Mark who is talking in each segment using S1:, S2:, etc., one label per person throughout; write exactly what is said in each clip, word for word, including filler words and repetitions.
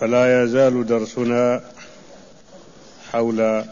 S1: فلا يزال درسنا حول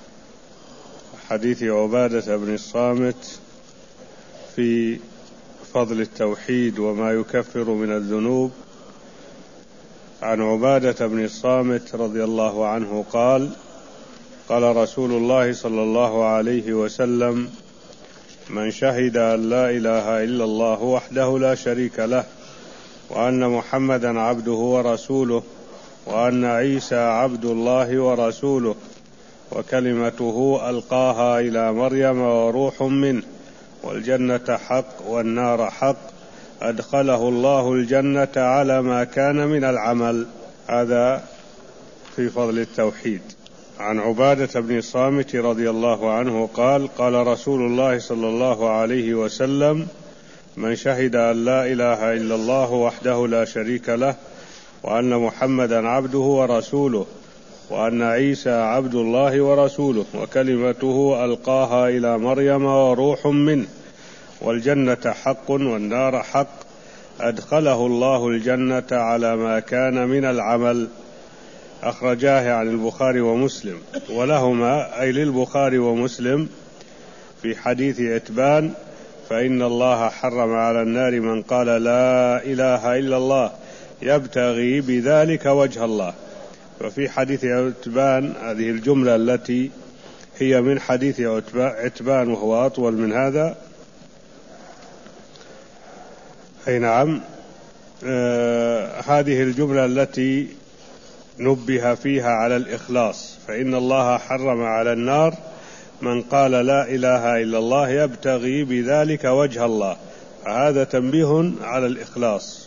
S1: حديث عبادة بن الصامت في فضل التوحيد وما يكفر من الذنوب. عن عبادة بن الصامت رضي الله عنه قال: قال رسول الله صلى الله عليه وسلم: من شهد أن لا إله إلا الله وحده لا شريك له وأن محمدا عبده ورسوله وأن عيسى عبد الله ورسوله وكلمته ألقاها إلى مريم وروح منه والجنة حق والنار حق أدخله الله الجنة على ما كان من العمل. هذا في فضل التوحيد. عن عبادة بن الصامت رضي الله عنه قال: قال رسول الله صلى الله عليه وسلم: من شهد أن لا إله إلا الله وحده لا شريك له وأن محمدا عبده ورسوله وأن عيسى عبد الله ورسوله وكلمته ألقاها إلى مريم وروح منه والجنة حق والنار حق أدخله الله الجنة على ما كان من العمل. أخرجاه عن البخاري ومسلم، ولهما أي للبخاري ومسلم في حديث عتبان: فإن الله حرم على النار من قال لا إله إلا الله يبتغي بذلك وجه الله. وفي حديث عتبان هذه الجملة التي هي من حديث عتبان وهو أطول من هذا. أي نعم، آه هذه الجملة التي نبه فيها على الإخلاص: فإن الله حرم على النار من قال لا إله إلا الله يبتغي بذلك وجه الله. هذا تنبيه على الإخلاص.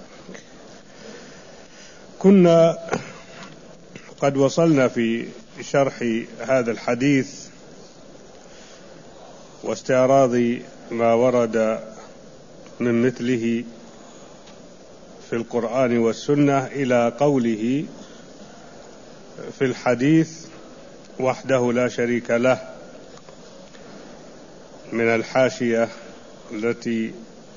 S1: كنا قد وصلنا في شرح هذا الحديث واستعراض ما ورد من مثله في القرآن والسنة إلى قوله في الحديث: وحده لا شريك له، من الحاشية التي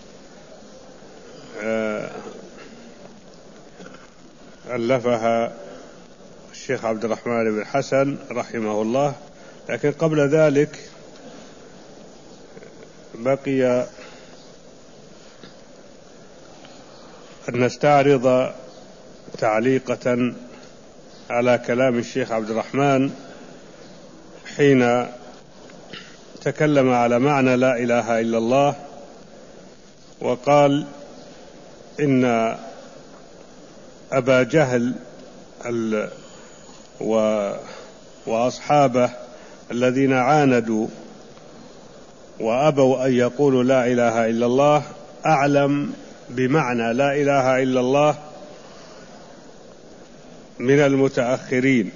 S1: ألفها الشيخ عبد الرحمن بن حسن رحمه الله. لكن قبل ذلك بقي أن نستعرض تعليقة على كلام الشيخ عبد الرحمن حين تكلم على معنى لا إله إلا الله، وقال إن أبا جهل وأصحابه الذين عاندوا وأبوا أن يقولوا لا إله إلا الله أعلم بمعنى لا إله إلا الله من المتأخرين.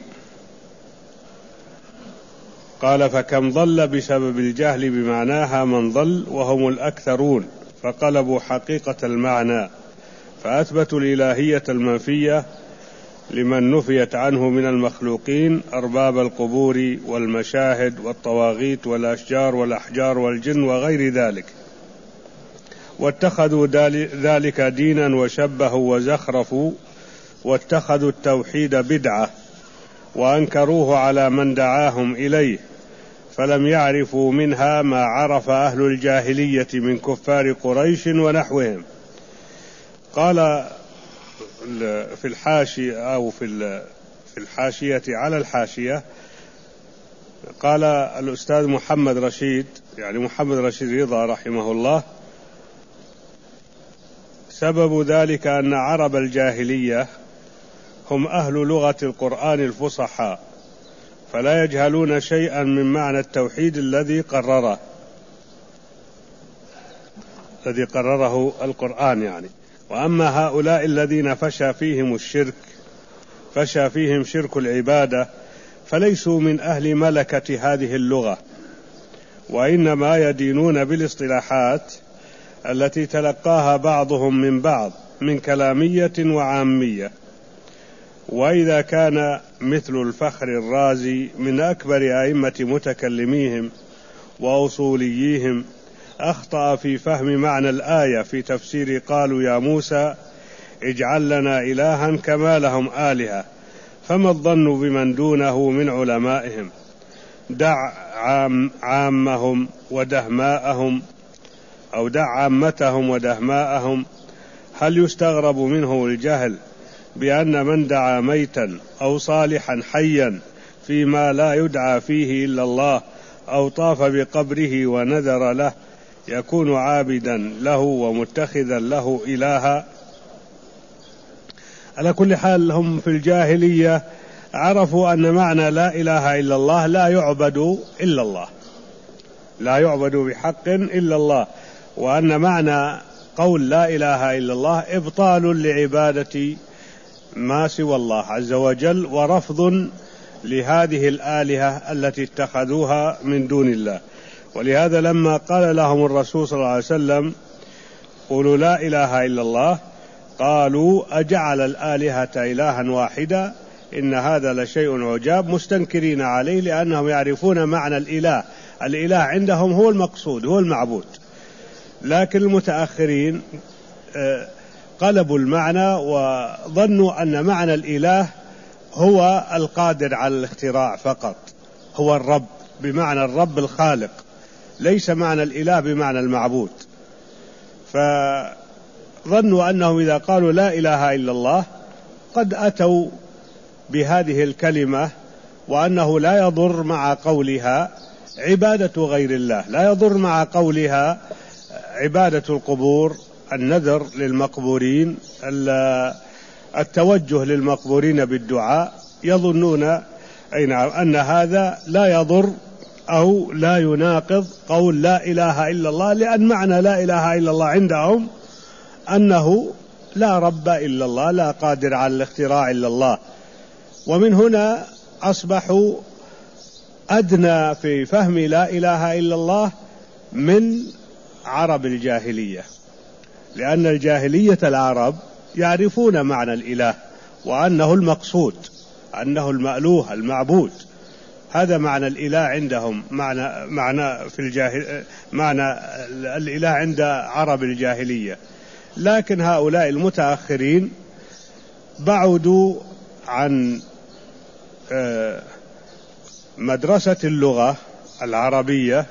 S1: قال: فكم ضل بسبب الجهل بمعناها من ضل وهم الأكثرون، فقلبوا حقيقة المعنى فأثبتوا الإلهية المنفية لمن نفيت عنه من المخلوقين أرباب القبور والمشاهد والطواغيت والأشجار والأحجار والجن وغير ذلك، واتخذوا ذلك دينا وشبهوا وزخرفوا واتخذوا التوحيد بدعة وأنكروه على من دعاهم إليه، فلم يعرفوا منها ما عرف أهل الجاهلية من كفار قريش ونحوهم. قال في الحاشية أو في الحاشية على الحاشية، قال الأستاذ محمد رشيد، يعني محمد رشيد رضا رحمه الله: سبب ذلك أن عرب الجاهلية هم أهل لغة القرآن الفصحاء، فلا يجهلون شيئا من معنى التوحيد الذي قرره الذي قرره القرآن يعني. وأما هؤلاء الذين فشى فيهم الشرك فشى فيهم شرك العبادة فليسوا من أهل ملكة هذه اللغة، وإنما يدينون بالاصطلاحات التي تلقاها بعضهم من بعض من كلامية وعامية. وإذا كان مثل الفخر الرازي من أكبر أئمة متكلميهم وأصوليهم أخطأ في فهم معنى الآية في تفسير قالوا يا موسى اجعل لنا إلها كما لهم آلهة فما الظن بمن دونه من علمائهم دع عام عامهم ودهماءهم أو دع عامتهم ودهماءهم. هل يستغرب منه الجهل بأن من دعا ميتا أو صالحا حيا فيما لا يدعى فيه إلا الله أو طاف بقبره ونذر له يكون عابدا له ومتخذا له إلها؟ على كل حال هم في الجاهلية عرفوا أن معنى لا إله إلا الله لا يعبد إلا الله، لا يعبد بحق إلا الله، وأن معنى قول لا إله إلا الله إبطال لعبادة ما سوى الله عز وجل ورفض لهذه الآلهة التي اتخذوها من دون الله. ولهذا لما قال لهم الرسول صلى الله عليه وسلم قولوا لا إله إلا الله قالوا أجعل الآلهة إلها واحدا إن هذا لشيء عجاب، مستنكرين عليه لأنهم يعرفون معنى الإله. الإله عندهم هو المقصود، هو المعبود. لكن المتأخرين قلبوا المعنى وظنوا أن معنى الإله هو القادر على الاختراع فقط، هو الرب بمعنى الرب الخالق، ليس معنى الإله بمعنى المعبود. فظنوا أنهم إذا قالوا لا إله إلا الله قد أتوا بهذه الكلمة، وأنه لا يضر مع قولها عبادة غير الله، لا يضر مع قولها عبادة القبور، النذر للمقبورين، التوجه للمقبورين بالدعاء. يظنون أن هذا لا يضر أو لا يناقض قول لا إله إلا الله، لأن معنى لا إله إلا الله عندهم أنه لا رب إلا الله، لا قادر على الاختراع إلا الله. ومن هنا أصبحوا أدنى في فهم لا إله إلا الله من عرب الجاهلية، لأن الجاهلية العرب يعرفون معنى الإله وأنه المقصود، أنه المألوه المعبود، هذا معنى الإله عندهم، معنى معنى في الجاهل معنى الإله عند عرب الجاهلية. لكن هؤلاء المتأخرين بعدوا عن مدرسة اللغة العربية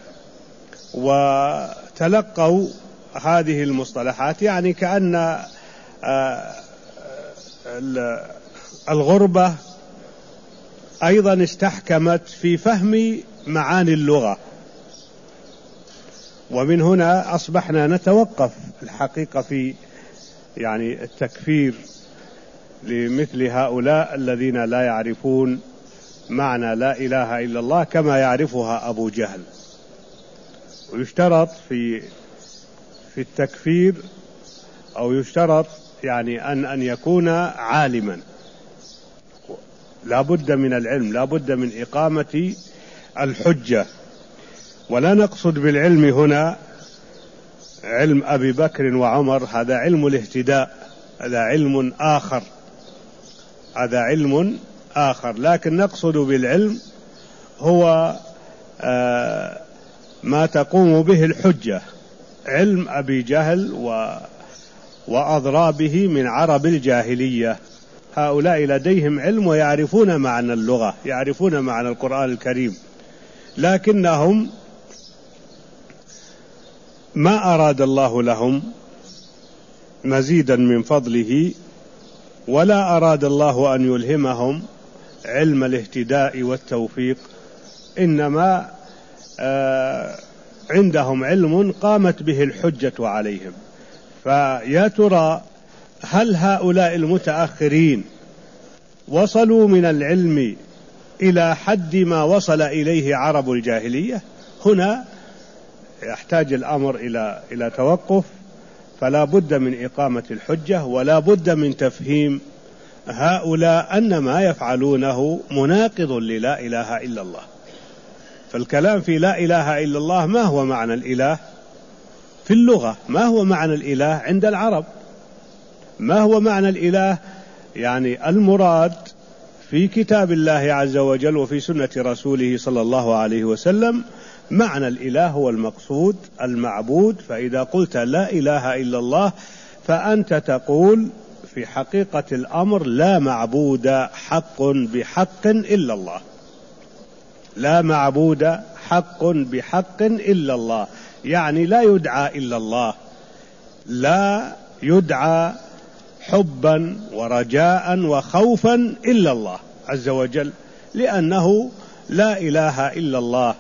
S1: وتلقوا هذه المصطلحات، يعني كأن الغربة أيضا استحكمت في فهم معاني اللغة. ومن هنا أصبحنا نتوقف الحقيقة في يعني التكفير لمثل هؤلاء الذين لا يعرفون معنى لا إله إلا الله كما يعرفها أبو جهل. ويشترط في في التكفير أو يشترط يعني أن أن يكون عالما، لا بد من العلم، لا بد من إقامة الحجة. ولا نقصد بالعلم هنا علم أبي بكر وعمر، هذا علم الاهتداء، هذا علم آخر، هذا علم آخر. لكن نقصد بالعلم هو آه ما تقوم به الحجة، علم أبي جهل و وأضرابه من عرب الجاهلية. هؤلاء لديهم علم ويعرفون معنى اللغة، يعرفون معنى القرآن الكريم، لكنهم ما أراد الله لهم مزيدا من فضله، ولا أراد الله أن يلهمهم علم الاهتداء والتوفيق، إنما آه عندهم علم قامت به الحجة عليهم. فيا ترى هل هؤلاء المتأخرين وصلوا من العلم إلى حد ما وصل إليه عرب الجاهلية؟ هنا يحتاج الأمر إلى إلى توقف، فلا بد من إقامة الحجة، ولا بد من تفهيم هؤلاء أن ما يفعلونه مناقض للا إله إلا الله. فالكلام في لا إله إلا الله، ما هو معنى الإله في اللغة؟ ما هو معنى الإله عند العرب؟ ما هو معنى الإله؟ يعني المراد في كتاب الله عز وجل وفي سنة رسوله صلى الله عليه وسلم، معنى الإله هو المقصود المعبود. فإذا قلت لا إله إلا الله فأنت تقول في في حقيقة الأمر لا معبود حق بحق إلا الله، لا معبود حق بحق إلا الله، يعني لا يدعى إلا الله، لا يدعى حبا ورجاء وخوفا إلا الله عز وجل، لأنه لا إله إلا الله.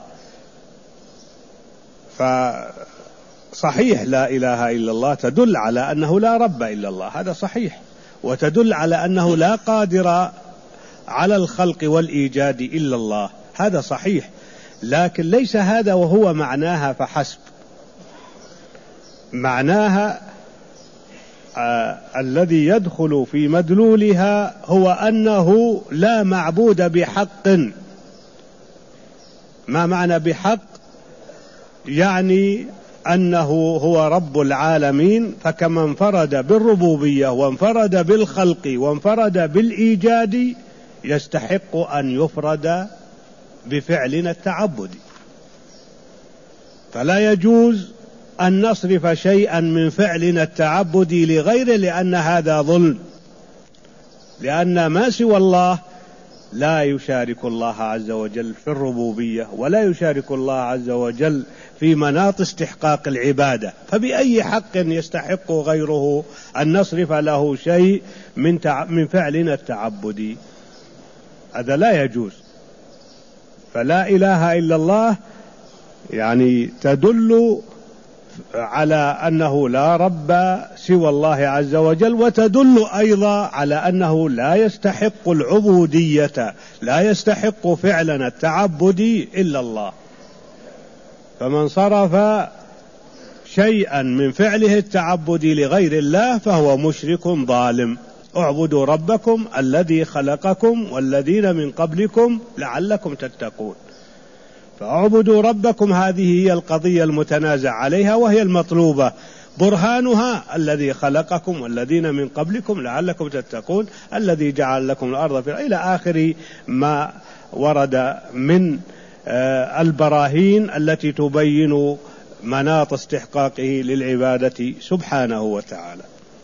S1: فصحيح لا إله إلا الله تدل على أنه لا رب إلا الله، هذا صحيح، وتدل على أنه لا قادر على الخلق والإيجاد إلا الله، هذا صحيح، لكن ليس هذا وهو معناها فحسب. معناها آه الذي يدخل في مدلولها هو أنه لا معبود بحق. ما معنى بحق؟ يعني أنه هو رب العالمين، فكما انفرد بالربوبية وانفرد بالخلق وانفرد بالإيجاد يستحق أن يفرد بفعلنا التعبدي. فلا يجوز أن نصرف شيئا من فعلنا التعبدي لغيره، لأن هذا ظلم، لأن ما سوى الله لا يشارك الله عز وجل في الربوبية، ولا يشارك الله عز وجل في مناط استحقاق العبادة، فبأي حق يستحق غيره أن نصرف له شيء من من فعلنا التعبدي؟ هذا لا يجوز. فلا إله إلا الله يعني تدل على أنه لا رب سوى الله عز وجل، وتدل أيضا على أنه لا يستحق العبودية، لا يستحق فعلنا التعبدي إلا الله. فمن صرف شيئا من فعله التعبدي لغير الله فهو مشرك ظالم. اعبدوا ربكم الذي خلقكم والذين من قبلكم لعلكم تتقون. فاعبدوا ربكم هذه هي القضية المتنازع عليها وهي المطلوبة، برهانها الذي خلقكم والذين من قبلكم لعلكم تتقون، الذي جعل لكم الأرض في إلى آخر ما ورد من البراهين التي تبين مناط استحقاقه للعبادة سبحانه وتعالى.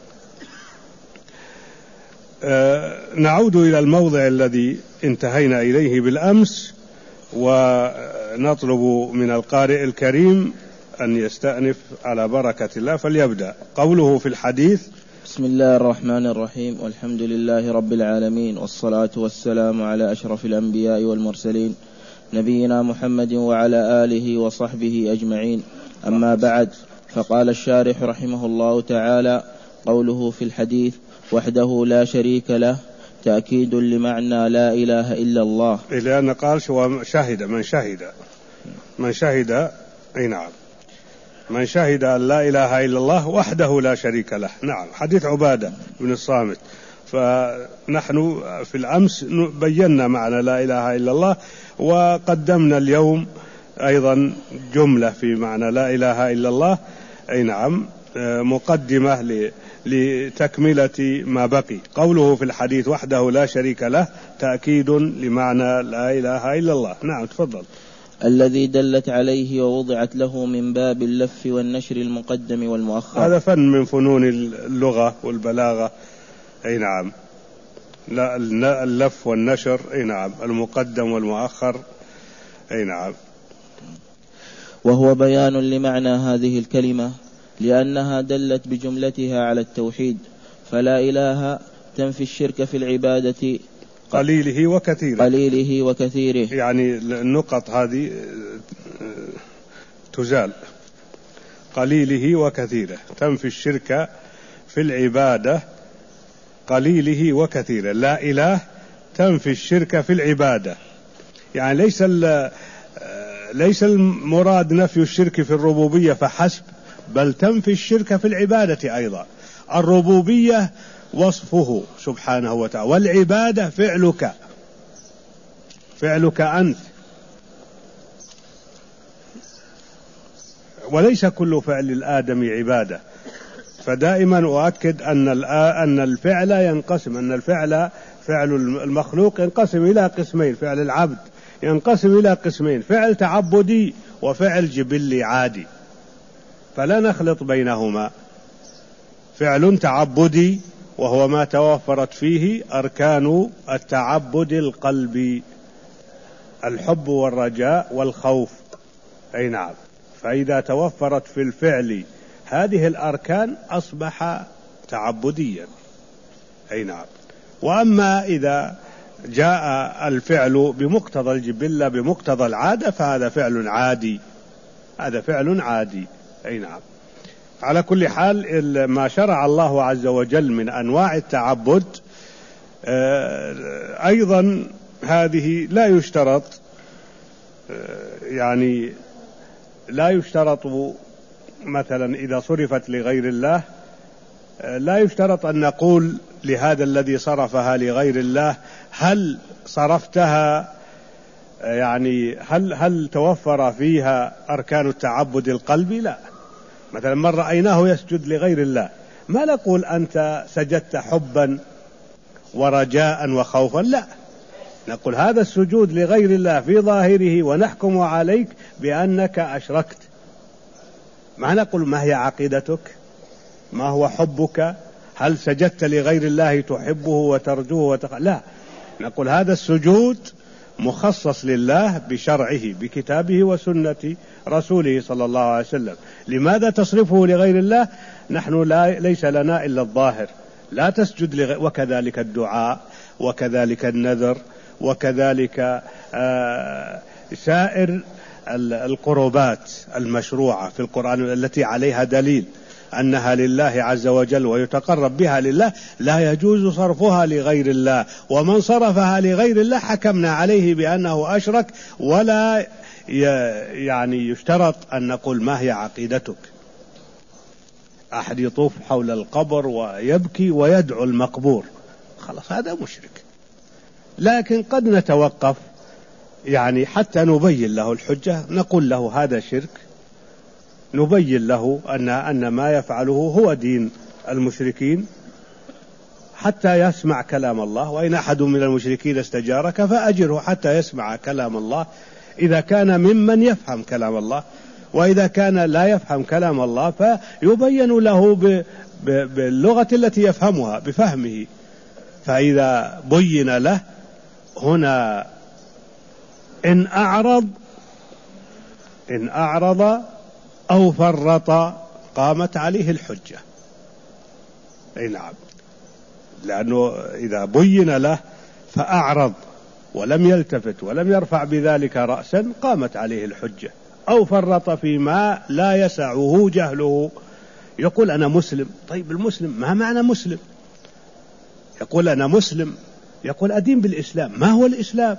S1: نعود إلى الموضع الذي انتهينا إليه بالأمس، ونطلب من القارئ الكريم أن يستأنف على بركة الله، فليبدأ. قوله في الحديث:
S2: بسم الله الرحمن الرحيم، والحمد لله رب العالمين، والصلاة والسلام على أشرف الأنبياء والمرسلين نبينا محمد وعلى آله وصحبه أجمعين. أما بعد، فقال الشارح رحمه الله تعالى: قوله في الحديث وحده لا شريك له تأكيد لمعنى لا إله إلا الله،
S1: لأن قال شو شهد من شهد من شهد أي نعم من شهد أن لا إله إلا الله وحده لا شريك له. نعم، حديث عبادة بن الصامت. فنحن في الأمس بينا معنى لا إله إلا الله، وقدمنا اليوم أيضا جملة في معنى لا إله إلا الله، أي نعم، مقدمة لتكملة ما بقي. قوله في الحديث وحده لا شريك له تأكيد لمعنى لا إله إلا الله. نعم، تفضل.
S2: الذي دلت عليه ووضعت له من باب اللف والنشر المقدم والمؤخر.
S1: هذا فن من فنون اللغة والبلاغة، أي نعم، لا اللف والنشر، أي نعم، المقدم والمؤخر، أي نعم.
S2: وهو بيان لمعنى هذه الكلمة، لأنها دلت بجملتها على التوحيد، فلا إله تنفي الشرك في العبادة
S1: قليله وكثيره
S2: قليله وكثيره
S1: يعني النقط هذه تزال. قليله وكثيره تنفي الشرك في العبادة قليله وكثيره. لا إله تنفي الشرك في العبادة، يعني ليس ليس المراد نفي الشرك في الربوبية فحسب، بل تنفي الشرك في العبادة أيضا. الربوبية وصفه سبحانه وتعالى، والعبادة فعلك فعلك أنت، وليس كل فعل الآدم عبادة. فدائما أؤكد أن أن الفعل ينقسم، أن الفعل فعل المخلوق ينقسم إلى قسمين، فعل العبد ينقسم إلى قسمين: فعل تعبدي وفعل جبلي عادي، فلا نخلط بينهما. فعل تعبدي وهو ما توفرت فيه أركان التعبد القلبي: الحب والرجاء والخوف. أي نعم. فإذا توفرت في الفعل هذه الأركان أصبح تعبديا. أي نعم. وأما إذا جاء الفعل بمقتضى الجبلة بمقتضى العادة فهذا فعل عادي، هذا فعل عادي. أي نعم. على كل حال ما شرع الله عز وجل من أنواع التعبد أيضا هذه لا يشترط، يعني لا يشترط مثلا إذا صرفت لغير الله لا يشترط أن نقول لهذا الذي صرفها لغير الله هل صرفتها، يعني هل هل توفر فيها أركان التعبد القلبي؟ لا. مثلا من رأيناه يسجد لغير الله ما نقول أنت سجدت حبا ورجاء وخوفا، لا، نقول هذا السجود لغير الله في ظاهره ونحكم عليك بأنك أشركت. ما نقول ما هي عقيدتك، ما هو حبك، هل سجدت لغير الله تحبه وترجوه وتخ... لا، نقول هذا السجود مخصص لله بشرعه بكتابه وسنة رسوله صلى الله عليه وسلم. لماذا تصرفه لغير الله؟ نحن لا ليس لنا إلا الظاهر، لا تسجد لغير. وكذلك الدعاء، وكذلك النذر، وكذلك آه سائر القربات المشروعة في القرآن التي عليها دليل أنها لله عز وجل ويتقرب بها لله، لا يجوز صرفها لغير الله. ومن صرفها لغير الله حكمنا عليه بأنه أشرك. ولا يعني يشترط أن نقول ما هي عقيدتك. أحد يطوف حول القبر ويبكي ويدعو المقبور، خلاص هذا مشرك. لكن قد نتوقف يعني حتى نبين له الحجة، نقول له هذا شرك، نبين له أن أن ما يفعله هو دين المشركين حتى يسمع كلام الله. وإن أحد من المشركين استجارك فأجره حتى يسمع كلام الله، إذا كان ممن يفهم كلام الله. وإذا كان لا يفهم كلام الله فيبين له باللغة التي يفهمها بفهمه. فإذا بين له هنا إن أعرض إن أعرض أو فرط قامت عليه الحجة. أي نعم. لأنه إذا بين له فأعرض ولم يلتفت ولم يرفع بذلك رأسا قامت عليه الحجة. أو فرط فيما لا يسعه جهله، يقول أنا مسلم. طيب المسلم ما معنى مسلم؟ يقول أنا مسلم، يقول أدين بالإسلام. ما هو الإسلام؟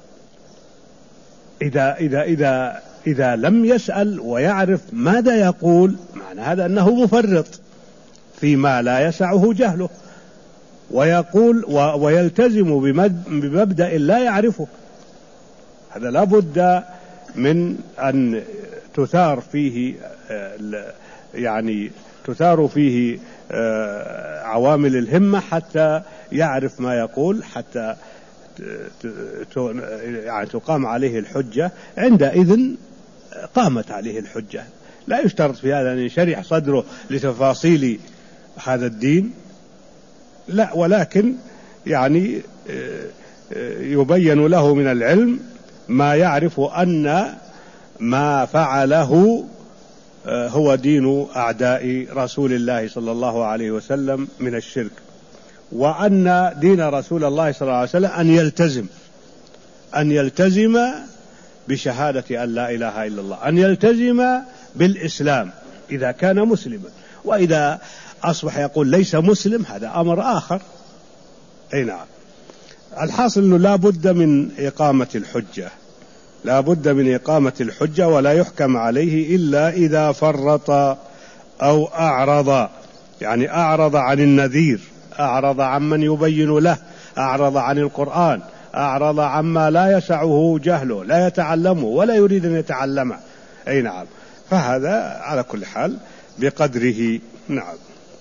S1: إذا إذا إذا إذا لم يسأل ويعرف ماذا يقول، معنى هذا أنه مفرط فيما لا يسعه جهله، ويقول ويلتزم بمبدأ لا يعرفه. هذا لا بد من أن تثار فيه يعني تثار فيه عوامل الهمة حتى يعرف ما يقول، حتى يعني تقام عليه الحجة. عندئذ قامت عليه الحجة. لا يشترط في هذا أن ينشرح صدره لتفاصيل هذا الدين، لا، ولكن يعني يبين له من العلم ما يعرف أن ما فعله هو دين أعداء رسول الله صلى الله عليه وسلم من الشرك، وأن دين رسول الله صلى الله عليه وسلم أن يلتزم أن يلتزم بشهادة أن لا إله إلا الله، أن يلتزم بالإسلام إذا كان مسلما. وإذا أصبح يقول ليس مسلم هذا أمر آخر. أي نعم. الحاصل أنه لا بد من إقامة الحجة، لا بد من إقامة الحجة، ولا يحكم عليه إلا إذا فرط أو أعرض، يعني أعرض عن النذير، أعرض عمن يبين له، أعرض عن القرآن، أعرض عما لا يسعه جهله، لا يتعلمه ولا يريد أن يتعلمه. أي نعم. فهذا على كل حال بقدره. نعم.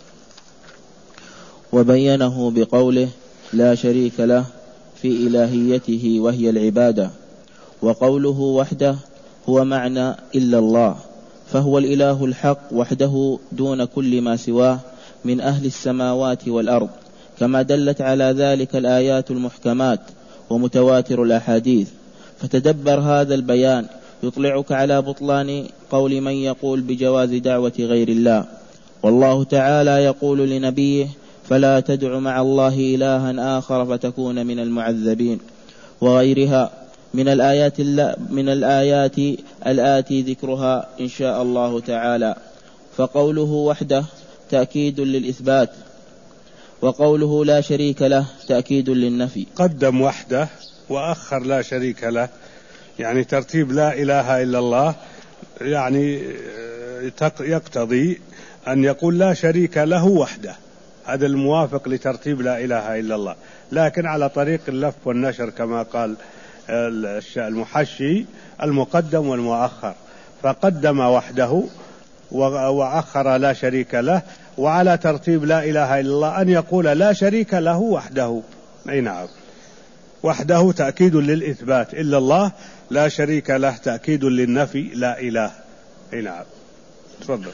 S2: وبينه بقوله لا شريك له في إلهيته وهي العبادة. وقوله وحده هو معنى إلا الله، فهو الإله الحق وحده دون كل ما سواه من أهل السماوات والأرض، كما دلت على ذلك الآيات المحكمات ومتواتر الأحاديث. فتدبر هذا البيان يطلعك على بطلان قول من يقول بجواز دعوة غير الله. والله تعالى يقول لنبيه: فلا تدع مع الله إلها آخر فتكون من المعذبين، وغيرها من الآيات, من الآيات الآتي ذكرها إن شاء الله تعالى. فقوله وحده تأكيد للإثبات، وقوله لا شريك له تأكيد للنفي.
S1: قدم وحده وأخر لا شريك له، يعني ترتيب لا إله إلا الله يعني يقتضي أن يقول لا شريك له وحده، هذا الموافق لترتيب لا إله إلا الله، لكن على طريق اللف والنشر كما قال المحشي: المقدم والمؤخر، فقدم وحده وأخر لا شريك له، وعلى ترتيب لا إله إلا الله أن يقول لا شريك له وحده. أي نعم، وحده تأكيد للإثبات إلا الله، لا شريك له تأكيد للنفي لا إله. أي نعم، تفضل.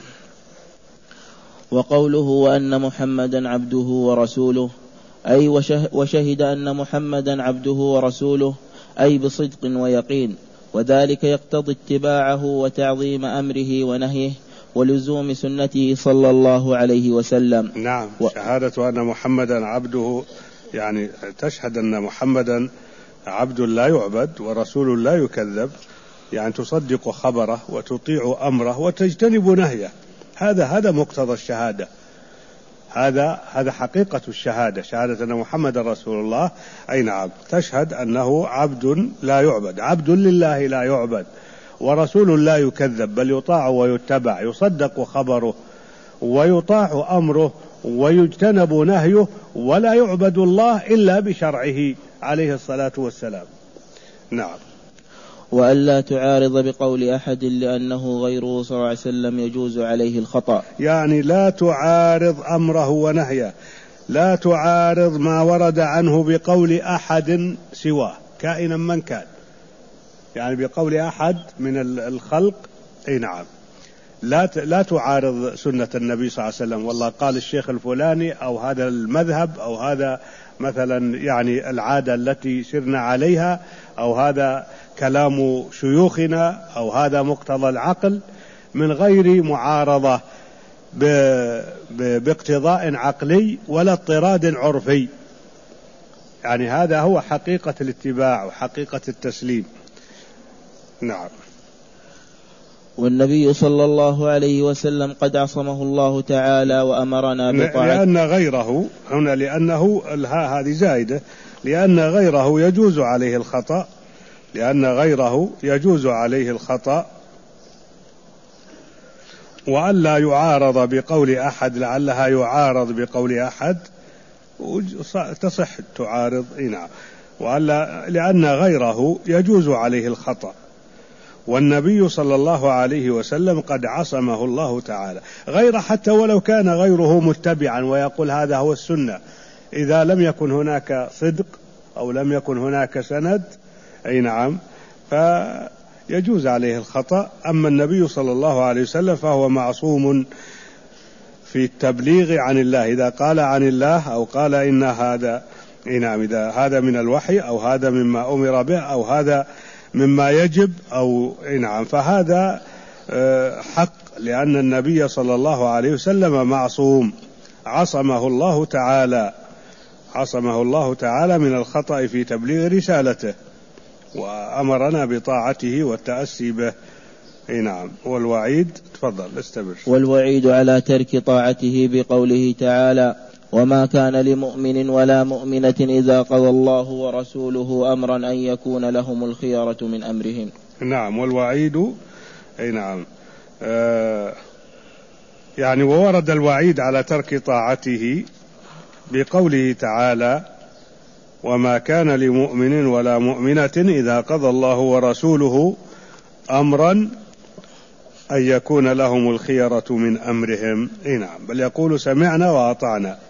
S2: وقوله وأن محمدا عبده ورسوله، أي وشهد أن محمدا عبده ورسوله، أي بصدق ويقين، وذلك يقتضي اتباعه وتعظيم أمره ونهيه ولزوم سنته صلى الله عليه وسلم.
S1: نعم، و... شهادة أن محمدا عبده، يعني تشهد أن محمدا عبد لا يعبد ورسول لا يكذب، يعني تصدق خبره وتطيع أمره وتجتنب نهيه. هذا هذا مقتضى الشهادة، هذا هذا حقيقة الشهادة، شهادة أن محمد رسول الله. أي نعم، تشهد أنه عبد لا يعبد، عبد لله لا يعبد، ورسول لا يكذب، بل يطاع ويتبع، يصدق خبره ويطاع أمره ويجتنب نهيه، ولا يعبد الله إلا بشرعه عليه الصلاة والسلام. نعم.
S2: وألا تعارض بقول أحد لأنه غيره صلى الله عليه وسلم يجوز عليه الخطأ،
S1: يعني لا تعارض أمره ونهيه، لا تعارض ما ورد عنه بقول أحد سواه كائنا من كان، يعني بقول أحد من الخلق. أي نعم، لا لا تعارض سنة النبي صلى الله عليه وسلم، والله قال الشيخ الفلاني، أو هذا المذهب، أو هذا مثلا يعني العادة التي سرنا عليها، أو هذا كلام شيوخنا، أو هذا مقتضى العقل، من غير معارضة باقتضاء عقلي ولا اضطراد عرفي. يعني هذا هو حقيقة الاتباع وحقيقة التسليم. نعم.
S2: والنبي صلى الله عليه وسلم قد عصمه الله تعالى وأمرنا بطاعته،
S1: لأن غيره هنا، لأنه الها هذه زائدة، لأن غيره يجوز عليه الخطأ، لأن غيره يجوز عليه الخطأ، وألا يعارض بقول أحد، لعلها يعارض بقول أحد تصح تعارض. نعم. وألا لأن غيره يجوز عليه الخطأ، والنبي صلى الله عليه وسلم قد عصمه الله تعالى، غير حتى ولو كان غيره متبعا ويقول هذا هو السنة، إذا لم يكن هناك صدق أو لم يكن هناك سند، أي نعم، فيجوز عليه الخطأ. أما النبي صلى الله عليه وسلم فهو معصوم في التبليغ عن الله، إذا قال عن الله أو قال إن هذا، أي نعم، إذا هذا من الوحي أو هذا مما أمر به أو هذا مما يجب، أو نعم، فهذا حق، لأن النبي صلى الله عليه وسلم معصوم، عصمه الله تعالى، عصمه الله تعالى من الخطأ في تبليغ رسالته، وأمرنا بطاعته والتأسي به. نعم. والوعيد، تفضل استمر.
S2: والوعيد على ترك طاعته بقوله تعالى: وما كان لمؤمن ولا مؤمنة إذا قضى الله ورسوله أمرا أن يكون لهم الخيرة من أمرهم.
S1: نعم. والوعيد، أي نعم، آه يعني وورد الوعيد على ترك طاعته بقوله تعالى: وما كان لمؤمن ولا مؤمنة إذا قضى الله ورسوله أمرا أن يكون لهم الخيرة من أمرهم. أي نعم، بل يقول سمعنا وأطعنا.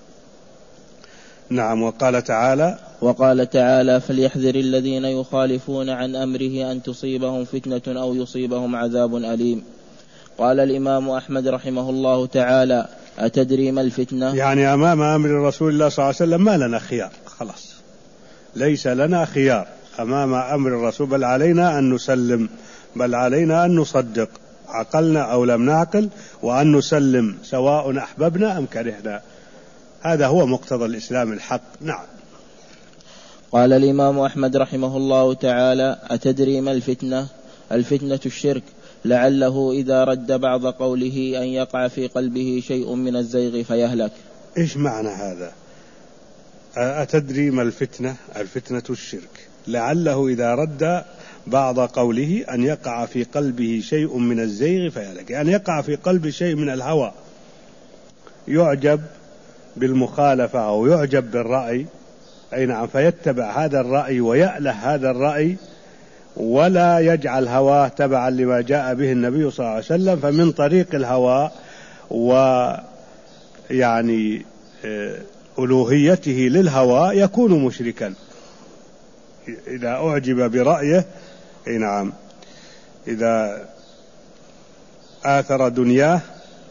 S1: نعم. وقال تعالى
S2: وقال تعالى: فليحذر الذين يخالفون عن أمره أن تصيبهم فتنة أو يصيبهم عذاب أليم. قال الإمام أحمد رحمه الله تعالى: أتدري ما الفتنة؟
S1: يعني أمام أمر رسول الله صلى الله عليه وسلم ما لنا خيار، خلاص ليس لنا خيار أمام أمر الرسول، بل علينا أن نسلم، بل علينا أن نصدق، عقلنا أو لم نعقل، وأن نسلم سواء أحببنا أم كرهنا. هذا هو مقتضى الإسلام الحق. نعم.
S2: قال الإمام أحمد رحمه الله تعالى: أتدري ما الفتنة؟ الفتنة الشرك، لعله إذا رد بعض قوله أن يقع في قلبه شيء من الزيغ فيهلك.
S1: إيش معنى هذا؟ أتدري ما الفتنة؟ الفتنة الشرك، لعله إذا رد بعض قوله أن يقع في قلبه شيء من الزيغ فيهلك، يعني يقع في قلب شيء من الهوى، يعجب بالمخالفة أو يعجب بالرأي، أي نعم، فيتبع هذا الرأي ويأله هذا الرأي، ولا يجعل هواه تبعا لما جاء به النبي صلى الله عليه وسلم، فمن طريق الهوى ويعني ألوهيته للهوى يكون مشركا إذا أعجب برأيه. أي نعم، إذا آثر دنياه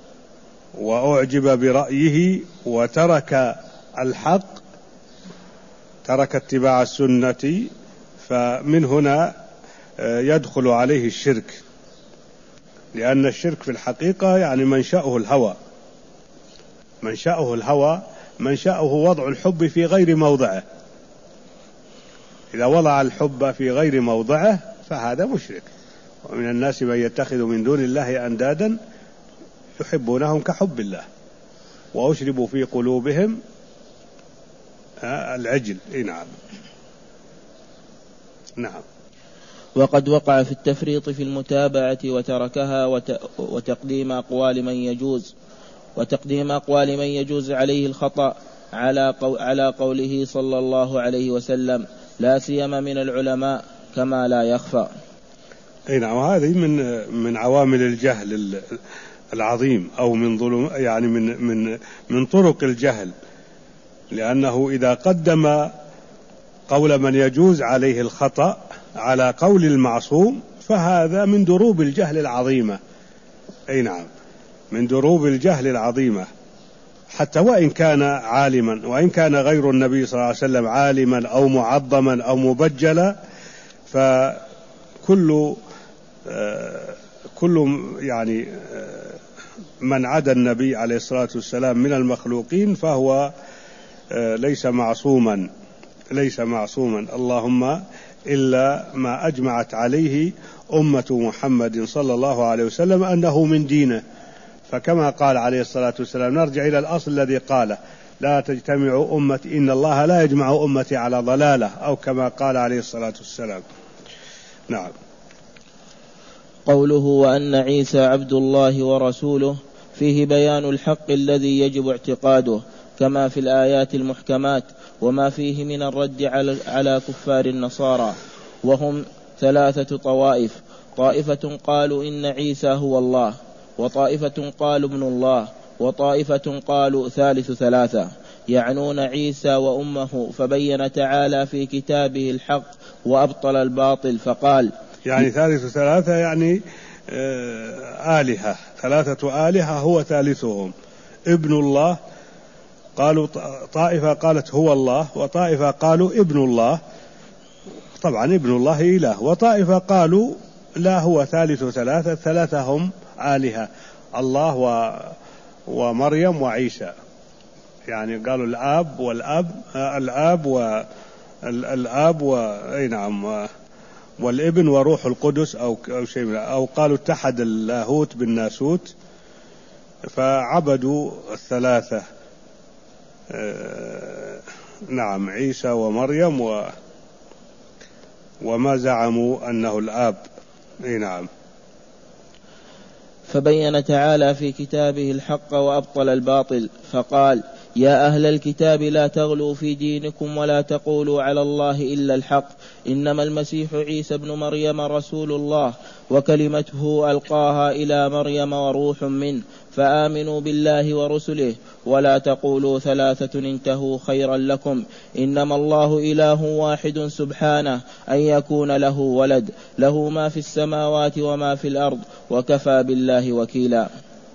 S1: وأعجب برأيه وترك الحق، ترك اتباع السنة، فمن هنا يدخل عليه الشرك، لأن الشرك في الحقيقة يعني منشأه الهوى، منشأه الهوى منشأه وضع الحب في غير موضعه. إذا وضع الحب في غير موضعه فهذا مشرك. ومن الناس من يتخذ من دون الله أندادا يحبونهم كحب الله وأشربوا في قلوبهم العجل. نعم. نعم.
S2: وقد وقع في التفريط في المتابعة وتركها وتقديم أقوال من يجوز وتقديم أقوال من يجوز عليه الخطأ على على قوله صلى الله عليه وسلم: لا سيما من العلماء، كما لا يخفى.
S1: أي نعم، وهذه من من عوامل الجهل العظيم، أو من ظلم، يعني من من من طرق الجهل، لأنه إذا قدم قول من يجوز عليه الخطأ على قول المعصوم فهذا من دروب الجهل العظيمة. أي نعم، من دروب الجهل العظيمة، حتى وإن كان عالما، وإن كان غير النبي صلى الله عليه وسلم عالما أو معظما أو مبجلا، فكل كل يعني من عدا النبي عليه الصلاة والسلام من المخلوقين فهو ليس معصوما، ليس معصوما، اللهم إلا ما أجمعت عليه أمة محمد صلى الله عليه وسلم أنه من دينه. فكما قال عليه الصلاة والسلام، نرجع إلى الأصل الذي قاله: لا تجتمع أمتي، إن الله لا يجمع أمتي على ضلالة، أو كما قال عليه الصلاة والسلام. نعم.
S2: قوله: وأن عيسى عبد الله ورسوله، فيه بيان الحق الذي يجب اعتقاده كما في الآيات المحكمات، وما فيه من الرد على كفار النصارى، وهم ثلاثة طوائف: طائفة قالوا إن عيسى هو الله، وطائفة قالوا ابن الله، وطائفة قالوا ثالث ثلاثة، يعنون عيسى وأمه. فبين تعالى في كتابه الحق وأبطل الباطل، فقال:
S1: يعني ثالث ثلاثة يعني آلهة، ثلاثة آلهة هو ثالثهم. ابن الله، قالوا طائفة قالت هو الله، وطائفة قالوا ابن الله، طبعا ابن الله إله، وطائفة قالوا لا، هو ثالث ثلاثة، ثلاثة هم آلهة، الله و... ومريم وعيسى، يعني قالوا الآب والأب، الآب والآب و... أي نعم و... والابن وروح القدس أو أو شيء، أو قالوا اتحد اللاهوت بالناسوت، فعبدوا الثلاثة، آه... نعم، عيسى ومريم و... وما زعموا أنه الآب. أي نعم.
S2: فبين تعالى في كتابه الحق وأبطل الباطل، فقال: يا أهل الكتاب لا تغلوا في دينكم ولا تقولوا على الله إلا الحق، إنما المسيح عيسى بن مريم رسول الله وكلمته ألقاها إلى مريم وروح منه، فآمنوا بالله ورسله ولا تقولوا ثلاثة انتهوا خيرا لكم، إنما الله إله واحد سبحانه أن يكون له ولد، له ما في السماوات وما في الأرض، وكفى بالله وكيلا.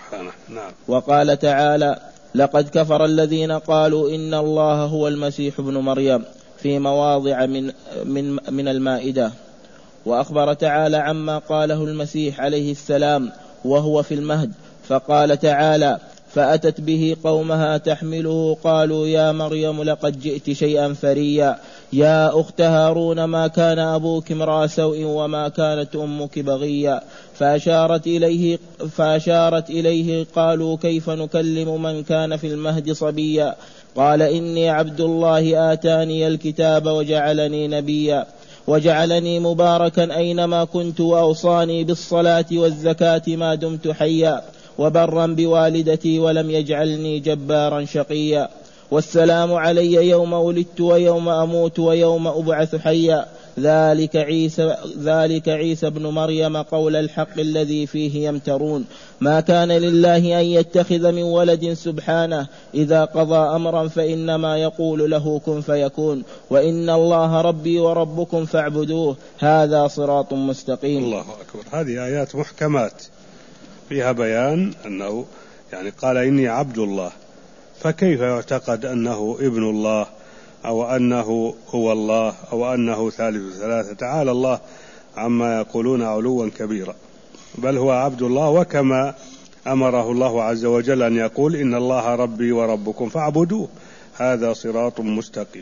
S1: سبحانه. نعم.
S2: وقال تعالى: لقد كفر الذين قالوا إن الله هو المسيح ابن مريم في مواضع من, من, من المائدة. وأخبر تعالى عما قاله المسيح عليه السلام وهو في المهد، فقال تعالى: فأتت به قومها تحمله قالوا يا مريم لقد جئت شيئا فريا يا أخت هارون ما كان أبوك امرأ سوء وما كانت أمك بغيا فأشارت إليه, فأشارت إليه قالوا كيف نكلم من كان في المهد صبيا قال إني عبد الله آتاني الكتاب وجعلني نبيا وجعلني مباركا أينما كنت وأوصاني بالصلاة والزكاة ما دمت حيا وبرا بوالدتي ولم يجعلني جبارا شقيا والسلام علي يوم ولدت ويوم أموت ويوم أبعث حيا ذلك عيسى, ذلك عيسى ابن مريم قول الحق الذي فيه يمترون ما كان لله أن يتخذ من ولد سبحانه إذا قضى أمرا فإنما يقول له كن فيكون وإن الله ربي وربكم فاعبدوه هذا صراط مستقيم.
S1: الله أكبر. هذه آيات محكمات فيها بيان أنه يعني قال إني عبد الله، فكيف يعتقد أنه ابن الله أو أنه هو الله أو أنه ثالث ثلاثة؟ تعالى الله عما يقولون علوا كبيرا، بل هو عبد الله، وكما أمره الله عز وجل أن يقول إن الله ربي وربكم فاعبدوه هذا صراط مستقيم.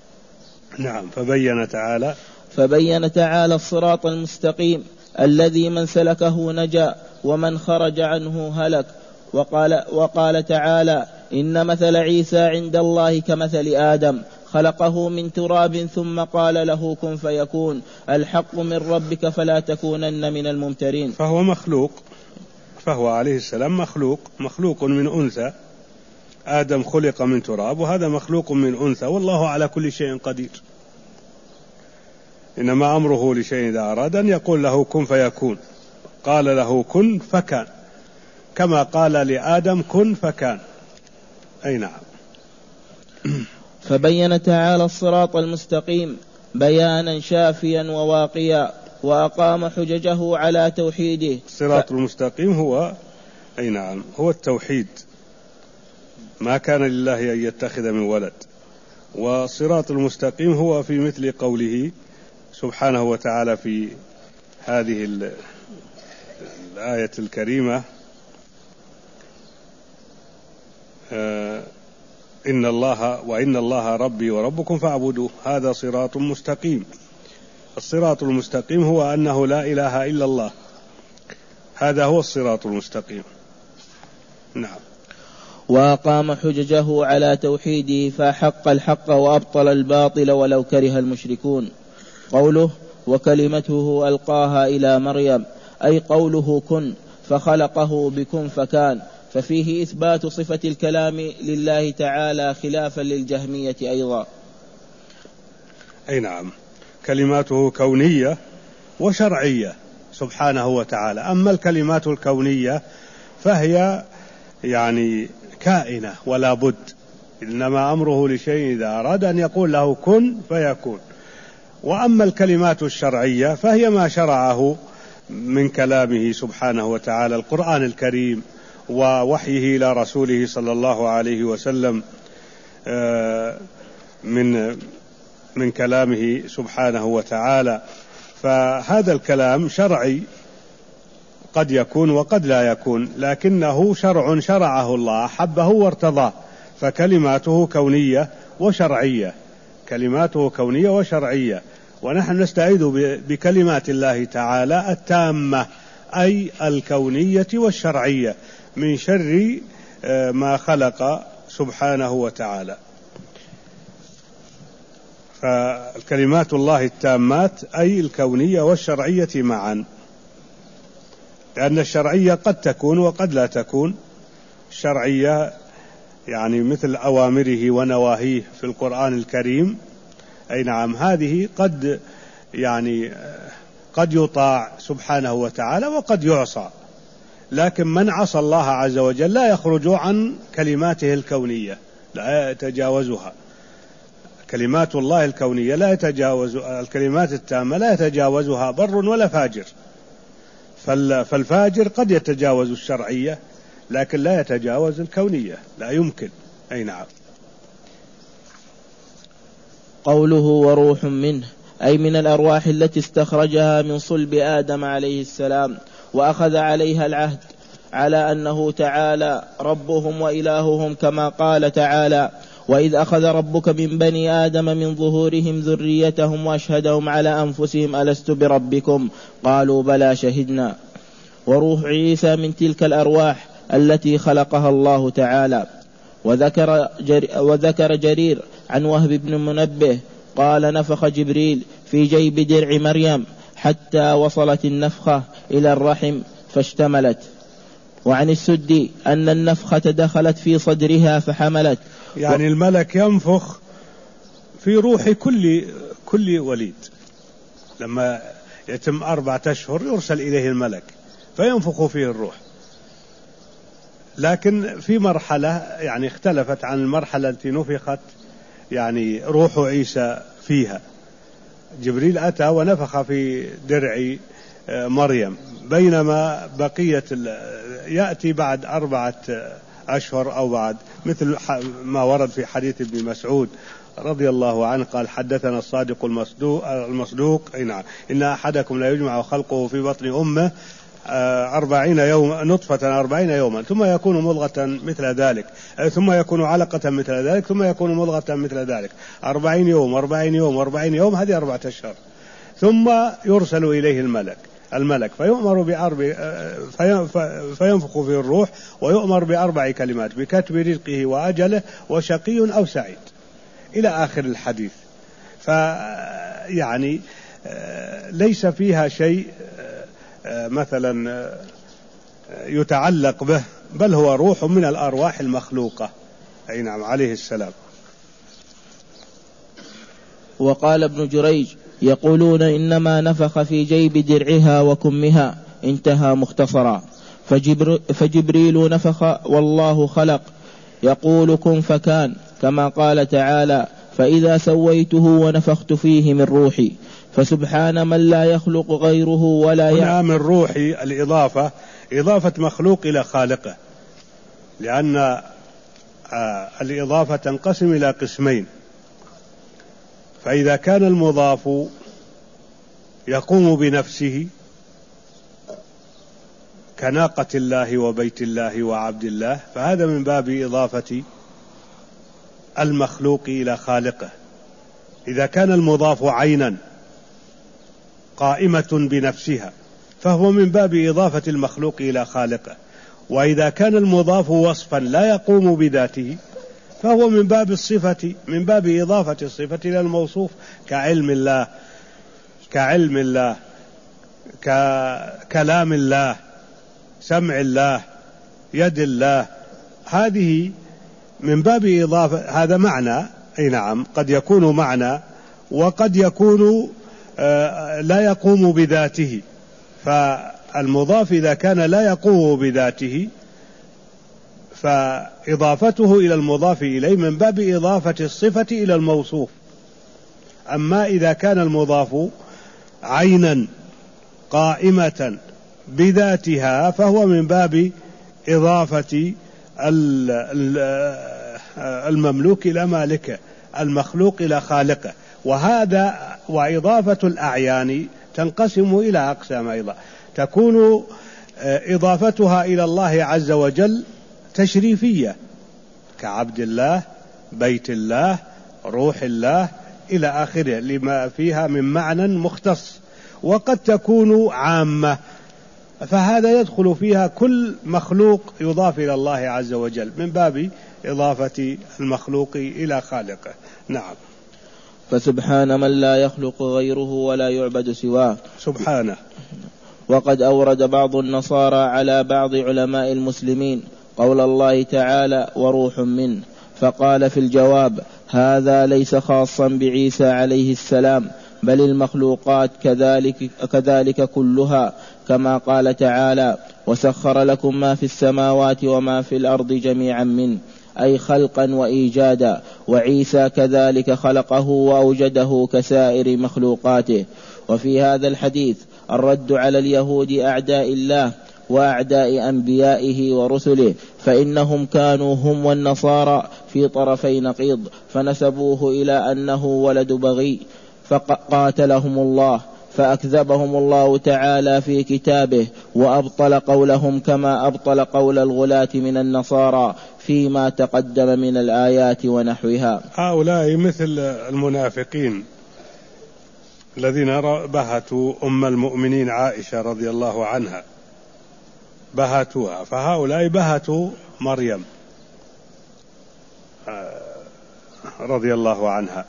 S1: نعم. فبين تعالى
S2: فبين تعالى الصراط المستقيم الذي من سلكه نجا ومن خرج عنه هلك. وقال, وقال تعالى إن مثل عيسى عند الله كمثل آدم خلقه من تراب ثم قال له كن فيكون الحق من ربك فلا تكونن من الممترين.
S1: فهو مخلوق، فهو عليه السلام مخلوق مخلوق من أنثى. آدم خلق من تراب وهذا مخلوق من أنثى، والله على كل شيء قدير. إنما أمره لشيء إذا أراد أن يقول له كن فيكون، قال له كن فكان، كما قال لآدم كن فكان. أي نعم.
S2: فبين تعالى الصراط المستقيم بيانا شافيا وواقيا وأقام حججه على توحيده.
S1: الصراط ف... المستقيم هو أي نعم هو التوحيد، ما كان لله أن يتخذ من ولد. والصراط المستقيم هو في مثل قوله سبحانه وتعالى في هذه الآية الكريمة آه إن الله وإن الله ربي وربكم فاعبدوه هذا صراط مستقيم. الصراط المستقيم هو أنه لا إله إلا الله، هذا هو الصراط المستقيم. نعم.
S2: وأقام حججه على توحيده فحق الحق وأبطل الباطل ولو كره المشركون. قوله وكلمته ألقاها إلى مريم أي قوله كن فخلقه بكن فكان، ففيه إثبات صفة الكلام لله تعالى خلافا للجهمية أيضا.
S1: أي نعم. كلماته كونية وشرعية سبحانه وتعالى. أما الكلمات الكونية فهي يعني كائنة ولا بد، إنما أمره لشيء إذا أراد أن يقول له كن فيكون. وأما الكلمات الشرعية فهي ما شرعه من كلامه سبحانه وتعالى، القرآن الكريم ووحيه إلى رسوله صلى الله عليه وسلم من من كلامه سبحانه وتعالى. فهذا الكلام شرعي قد يكون وقد لا يكون، لكنه شرع شرعه الله أحبه وارتضاه، فكلماته كونية وشرعية، كلماته كونية وشرعية. ونحن نستعيذ بكلمات الله تعالى التامة أي الكونية والشرعية من شر ما خلق سبحانه وتعالى. فالكلمات الله التامات أي الكونية والشرعية معا، لأن الشرعية قد تكون وقد لا تكون. الشرعية يعني مثل أوامره ونواهيه في القرآن الكريم، أي نعم هذه قد يعني قد يطاع سبحانه وتعالى وقد يعصى، لكن من عصى الله عز وجل لا يخرج عن كلماته الكونية، لا يتجاوزها. كلمات الله الكونية لا يتجاوز، الكلمات التامة لا يتجاوزها بر ولا فاجر. فالفاجر قد يتجاوز الشرعية، لكن لا يتجاوز الكونية، لا يمكن. أي نعم.
S2: قوله وروح منه أي من الأرواح التي استخرجها من صلب آدم عليه السلام وأخذ عليها العهد على أنه تعالى ربهم وإلههم، كما قال تعالى وإذ أخذ ربك من بني آدم من ظهورهم ذريتهم وأشهدهم على أنفسهم ألست بربكم قالوا بلى شهدنا. وروح عيسى من تلك الأرواح التي خلقها الله تعالى. وذكر, جر وذكر جرير عن وهب بن منبه قال نفخ جبريل في جيب درع مريم حتى وصلت النفخة إلى الرحم فاشتملت. وعن السدي أن النفخة دخلت في صدرها فحملت.
S1: يعني الملك ينفخ في روح كل كل وليد، لما يتم أربعة أشهر يرسل إليه الملك فينفخ فيه الروح. لكن في مرحلة يعني اختلفت عن المرحلة التي نفخت يعني روح عيسى فيها. جبريل أتى ونفخ في درع مريم، بينما بقية يأتي بعد أربعة أشهر أو بعد، مثل ما ورد في حديث ابن مسعود رضي الله عنه قال حدثنا الصادق المصدوق, المصدوق إن أحدكم لا يجمع خلقه في بطن أمه أربعين يوم نطفة أربعين يوما ثم يكون مضغة مثل ذلك ثم يكون علقة مثل ذلك ثم يكون مضغة مثل ذلك أربعين يوم أربعين يوم أربعين يوم هذه أربعة أشهر، ثم يرسل إليه الملك الملك فيؤمر بأربع فينفخ في الروح ويؤمر بأربع كلمات بكتب رزقه وأجله وشقي أو سعيد إلى آخر الحديث. فيعني ليس فيها شيء مثلا يتعلق به، بل هو روح من الأرواح المخلوقة. أي نعم عليه السلام.
S2: وقال ابن جريج يقولون إنما نفخ في جيب درعها وكمها، انتهى مختصرا. فجبر فجبريل نفخ والله خلق، يقول كن فكان، كما قال تعالى فإذا سويته ونفخت فيه من روحي. فسبحان من لا يخلق غيره ولا يعلم.
S1: هنا من روحي الإضافة إضافة مخلوق إلى خالقه، لأن آه الإضافة تنقسم إلى قسمين. فإذا كان المضاف يقوم بنفسه كناقة الله وبيت الله وعبد الله، فهذا من باب إضافة المخلوق إلى خالقه. إذا كان المضاف عينا قائمة بنفسها فهو من باب إضافة المخلوق إلى خالقه. وإذا كان المضاف وصفا لا يقوم بذاته فهو من باب الصفة، من باب إضافة الصفة إلى الموصوف، كعلم الله كعلم الله ككلام الله سمع الله يد الله، هذه من باب إضافة. هذا معنى، أي نعم قد يكون معنى وقد يكون لا يقوم بذاته. فالمضاف إذا كان لا يقوم بذاته فإضافته إلى المضاف إليه من باب إضافة الصفة إلى الموصوف. أما إذا كان المضاف عينا قائمة بذاتها فهو من باب إضافة المملوك إلى مالكه، المخلوق إلى خالقه. وهذا وإضافة الأعيان تنقسم إلى أقسام أيضا، تكون إضافتها إلى الله عز وجل تشريفية كعبد الله بيت الله روح الله إلى آخره لما فيها من معنى مختص، وقد تكون عامة، فهذا يدخل فيها كل مخلوق يضاف إلى الله عز وجل من باب إضافة المخلوق إلى خالقه. نعم.
S2: فسبحان من لا يخلق غيره ولا يعبد سواه
S1: سبحانه.
S2: وقد أورد بعض النصارى على بعض علماء المسلمين قول الله تعالى وروح منه، فقال في الجواب هذا ليس خاصا بعيسى عليه السلام، بل المخلوقات كذلك, كذلك كلها، كما قال تعالى وسخر لكم ما في السماوات وما في الأرض جميعا منه، أي خلقا وإيجادا. وعيسى كذلك خلقه وأوجده كسائر مخلوقاته. وفي هذا الحديث الرد على اليهود أعداء الله وأعداء أنبيائه ورسله، فإنهم كانوا هم والنصارى في طرفي نقيض، فنسبوه إلى أنه ولد بغي فقاتلهم الله، فأكذبهم الله تعالى في كتابه وأبطل قولهم كما أبطل قول الغلاة من النصارى فيما تقدم من الآيات ونحوها.
S1: هؤلاء مثل المنافقين الذين بهتوا أم المؤمنين عائشة رضي الله عنها، بهتوها، فهؤلاء بهتوا مريم رضي الله عنها،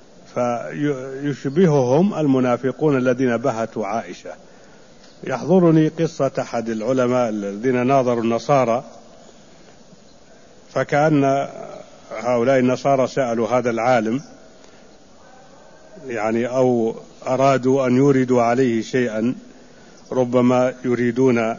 S1: فيشبههم المنافقون الذين بهتوا عائشة. يحضرني قصة أحد العلماء الذين ناظروا النصارى، فكأن هؤلاء النصارى سألوا هذا العالم يعني أو أرادوا أن يوردوا عليه شيئا، ربما يريدون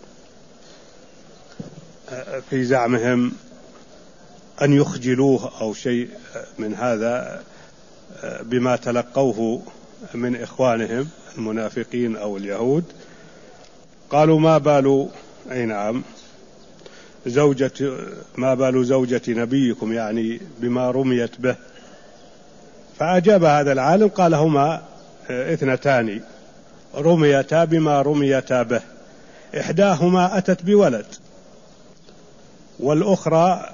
S1: في زعمهم أن يخجلوه أو شيء من هذا بما تلقوه من إخوانهم المنافقين أو اليهود. قالوا ما بال أي نعم زوجة ما بال زوجة نبيكم، يعني بما رميت به. فأجاب هذا العالم قال هما اثنتان رميتا بما رميتا به، إحداهما أتت بولد والأخرى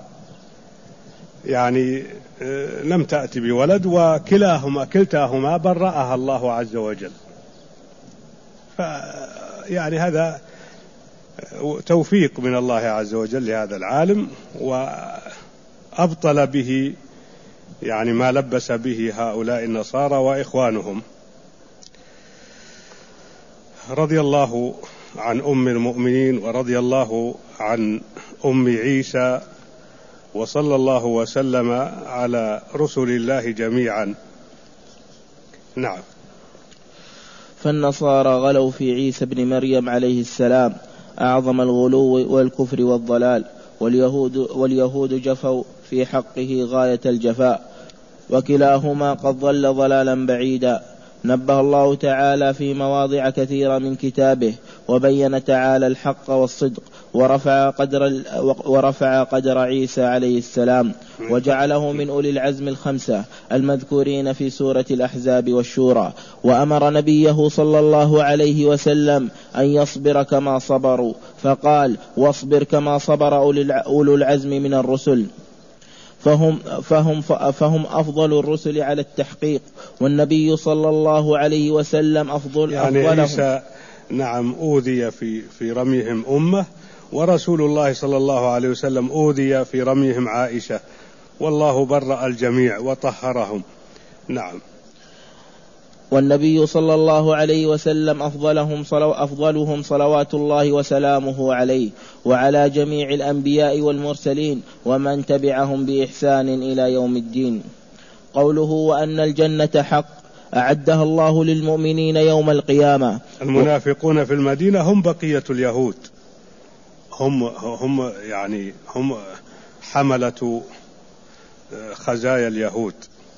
S1: يعني لم تأتي بولد، وكلاهما كلتاهما برأها الله عز وجل. فيعني هذا توفيق من الله عز وجل لهذا العالم، وأبطل به يعني ما لبس به هؤلاء النصارى وإخوانهم. رضي الله عن أم المؤمنين ورضي الله عن أم عيسى، وصلى الله وسلم على رسل الله جميعا. نعم.
S2: فالنصارى غلوا في عيسى بن مريم عليه السلام أعظم الغلو والكفر والضلال، واليهود, واليهود جفوا في حقه غاية الجفاء، وكلاهما قد ضل ضلالا بعيدا. نبه الله تعالى في مواضع كثيرة من كتابه، وبين تعالى الحق والصدق، ورفع قدر, ورفع قدر عيسى عليه السلام، وجعله من أولي العزم الخمسة المذكورين في سورة الأحزاب والشورى، وأمر نبيه صلى الله عليه وسلم أن يصبر كما صبروا، فقال واصبر كما صبر أولو العزم من الرسل، فهم, فهم, فهم أفضل الرسل على التحقيق، والنبي صلى الله عليه وسلم أفضل
S1: يعني
S2: أفضلهم.
S1: عيسى نعم أوذي في, في رميهم أمه، ورسول الله صلى الله عليه وسلم أوذي في رميهم عائشة، والله برأ الجميع وطهرهم. نعم.
S2: والنبي صلى الله عليه وسلم أفضلهم, صلو أفضلهم صلوات الله وسلامه عليه وعلى جميع الأنبياء والمرسلين ومن تبعهم بإحسان إلى يوم الدين. قوله وأن الجنة حق أعدها الله للمؤمنين يوم القيامة.
S1: المنافقون في المدينة هم بقية اليهود، هم, هم يعني هم حملة خزايا اليهود،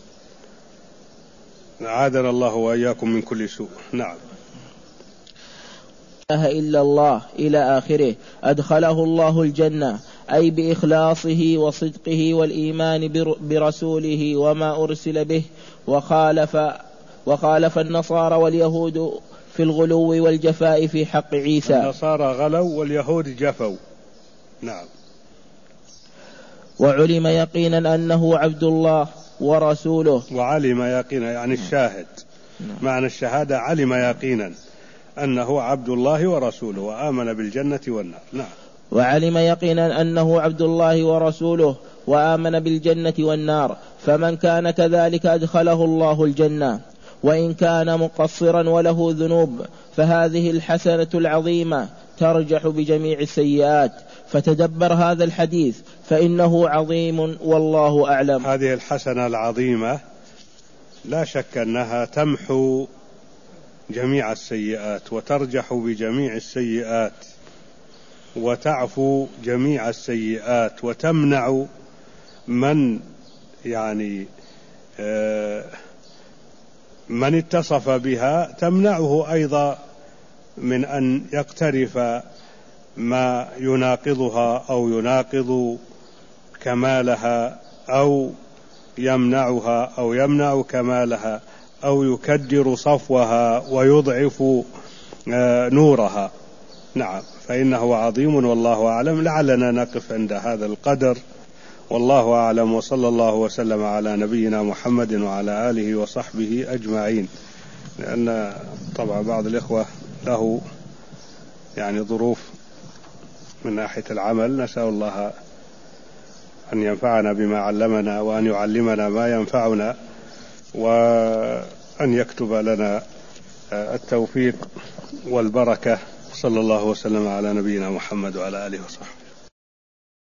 S1: عاذنا الله وإياكم من كل سوء. نعم.
S2: لا إله إلا الله إلى آخره أدخله الله الجنة، أي بإخلاصه وصدقه والإيمان برسوله وما أرسل به، وخالف, وخالف النصارى واليهود في الغلو والجفاء في حق عيسى.
S1: النصارى غلوا واليهود جفوا. نعم.
S2: وعلم يقينا أنه عبد الله ورسوله.
S1: وعلم يقينا يعني الشاهد، معنى الشهادة علم يقينا أنه عبد الله ورسوله وآمن بالجنة والنار. نعم.
S2: وعلم يقينا أنه عبد الله ورسوله وآمن بالجنة والنار، فمن كان كذلك أدخله الله الجنة، وإن كان مقصرا وله ذنوب فهذه الحسنة العظيمة ترجح بجميع السيئات. فتدبر هذا الحديث فإنه عظيم والله أعلم.
S1: هذه الحسنة العظيمة لا شك أنها تمحو جميع السيئات وترجح بجميع السيئات وتعفو جميع السيئات وتمنع من يعني من اتصف بها، تمنعه أيضا من أن يقترف ما يناقضها أو يناقض كمالها أو يمنعها أو يمنع كمالها أو يكدر صفوها ويضعف نورها. نعم، فإنه عظيم والله أعلم. لعلنا نقف عند هذا القدر والله أعلم، وصلى الله وسلم على نبينا محمد وعلى آله وصحبه أجمعين. لأن طبعا بعض الإخوة له يعني ظروف من ناحية العمل، نسأل الله أن ينفعنا بما علمنا وأن يعلمنا ما ينفعنا وأن يكتب لنا التوفيق والبركة. صلى الله وسلم على نبينا محمد وعلى آله وصحبه.